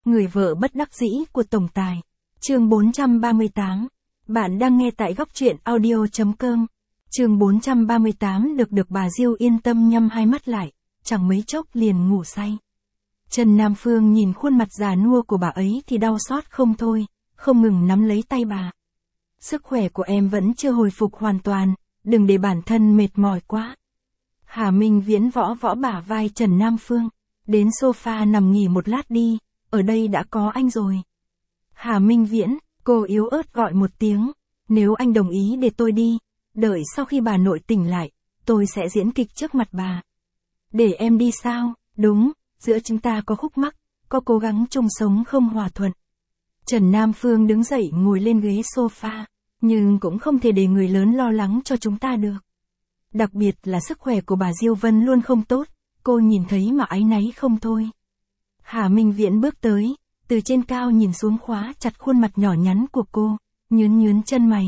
Người vợ bất đắc dĩ của tổng tài. Chương 438. Bạn đang nghe tại góc truyện audio.com. Chương 438 được bà Diêu yên tâm nhắm hai mắt lại, chẳng mấy chốc liền ngủ say. Trần Nam Phương nhìn khuôn mặt già nua của bà ấy thì đau xót không thôi, không ngừng nắm lấy tay bà. Sức khỏe của em vẫn chưa hồi phục hoàn toàn, đừng để bản thân mệt mỏi quá. Hà Minh Viễn võ bả vai Trần Nam Phương, đến sofa nằm nghỉ một lát đi, ở đây đã có anh rồi. Hà Minh Viễn, cô yếu ớt gọi một tiếng, nếu anh đồng ý để tôi đi, đợi sau khi bà nội tỉnh lại, tôi sẽ diễn kịch trước mặt bà. Để em đi sao? Đúng, giữa chúng ta có khúc mắc, có cố gắng chung sống không hòa thuận. Trần Nam Phương đứng dậy ngồi lên ghế sofa, nhưng cũng không thể để người lớn lo lắng cho chúng ta được. Đặc biệt là sức khỏe của bà Diêu Vân luôn không tốt, cô nhìn thấy mà áy náy không thôi. Hà Minh Viễn bước tới, từ trên cao nhìn xuống khóa chặt khuôn mặt nhỏ nhắn của cô, nhướng chân mày.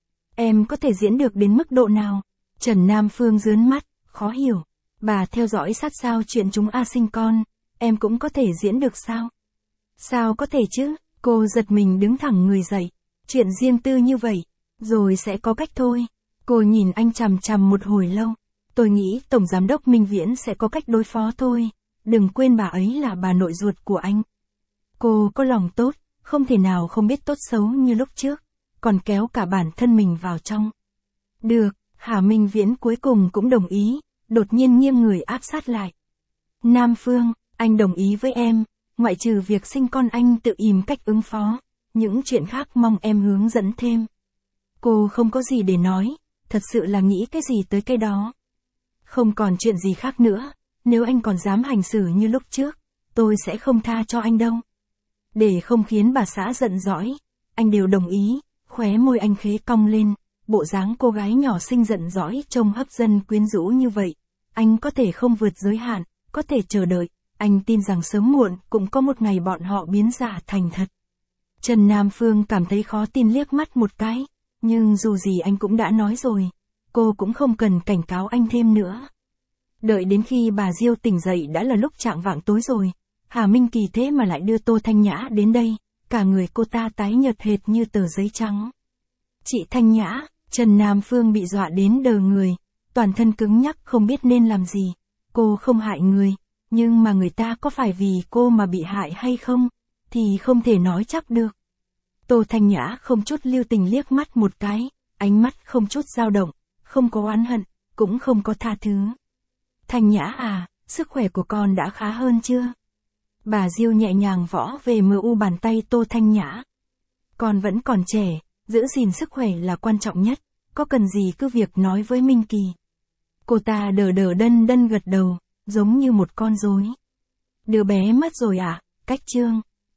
Em có thể diễn được đến mức độ nào? Trần Nam Phương rướn mắt, khó hiểu. Bà theo dõi sát sao chuyện chúng sinh con, em cũng có thể diễn được sao? Sao có thể chứ? Cô giật mình đứng thẳng người dậy. Chuyện riêng tư như vậy, rồi sẽ có cách thôi. Cô nhìn anh chằm chằm một hồi lâu. Tôi nghĩ Tổng Giám đốc Minh Viễn sẽ có cách đối phó thôi. Đừng quên bà ấy là bà nội ruột của anh. Cô có lòng tốt, không thể nào không biết tốt xấu như lúc trước, còn kéo cả bản thân mình vào trong. Được, Hà Minh Viễn cuối cùng cũng đồng ý, đột nhiên nghiêng người áp sát lại. Nam Phương, anh đồng ý với em, ngoại trừ việc sinh con anh tự tìm cách ứng phó, những chuyện khác mong em hướng dẫn thêm. Cô không có gì để nói, thật sự là nghĩ cái gì tới cái đó. Không còn chuyện gì khác nữa, nếu anh còn dám hành xử như lúc trước, tôi sẽ không tha cho anh đâu. Để không khiến bà xã giận dỗi, anh đều đồng ý, khóe môi anh khế cong lên, bộ dáng cô gái nhỏ xinh giận dỗi trông hấp dẫn quyến rũ như vậy. Anh có thể không vượt giới hạn, có thể chờ đợi, anh tin rằng sớm muộn cũng có một ngày bọn họ biến giả thành thật. Trần Nam Phương cảm thấy khó tin liếc mắt một cái, nhưng dù gì anh cũng đã nói rồi, cô cũng không cần cảnh cáo anh thêm nữa. Đợi đến khi bà Diêu tỉnh dậy đã là lúc chạng vạng tối rồi, Hà Minh Kỳ thế mà lại đưa Tô Thanh Nhã đến đây, cả người cô ta tái nhợt hệt như tờ giấy trắng. Chị Thanh Nhã, Trần Nam Phương bị dọa đến đờ người, toàn thân cứng nhắc không biết nên làm gì. Cô không hại người, nhưng mà người ta có phải vì cô mà bị hại hay không, thì không thể nói chắc được. Tô Thanh Nhã không chút lưu tình liếc mắt một cái, ánh mắt không chút dao động, không có oán hận, cũng không có tha thứ. Thanh Nhã à, sức khỏe của con đã khá hơn chưa? Bà Diêu nhẹ nhàng võ về bàn tay Tô Thanh Nhã. Con vẫn còn trẻ, giữ gìn sức khỏe là quan trọng nhất, có cần gì cứ việc nói với Minh Kỳ. Cô ta đờ đần gật đầu, giống như một con rối. Đứa bé mất rồi à, cách chương.